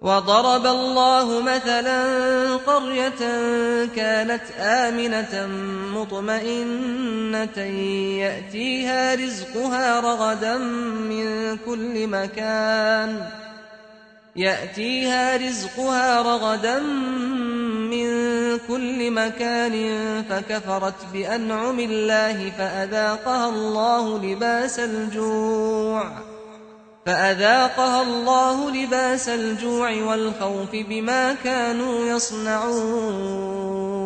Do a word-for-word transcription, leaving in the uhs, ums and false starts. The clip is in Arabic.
وضرب الله مثلا قرية كانت آمنة مطمئنة يأتيها رزقها رغدا من كل مكان يأتيها رزقها رغدا من كل مكان فكفرت بأنعم الله فأذاقها الله لباس الجوع فأذاقها الله لباس الجوع والخوف بما كانوا يصنعون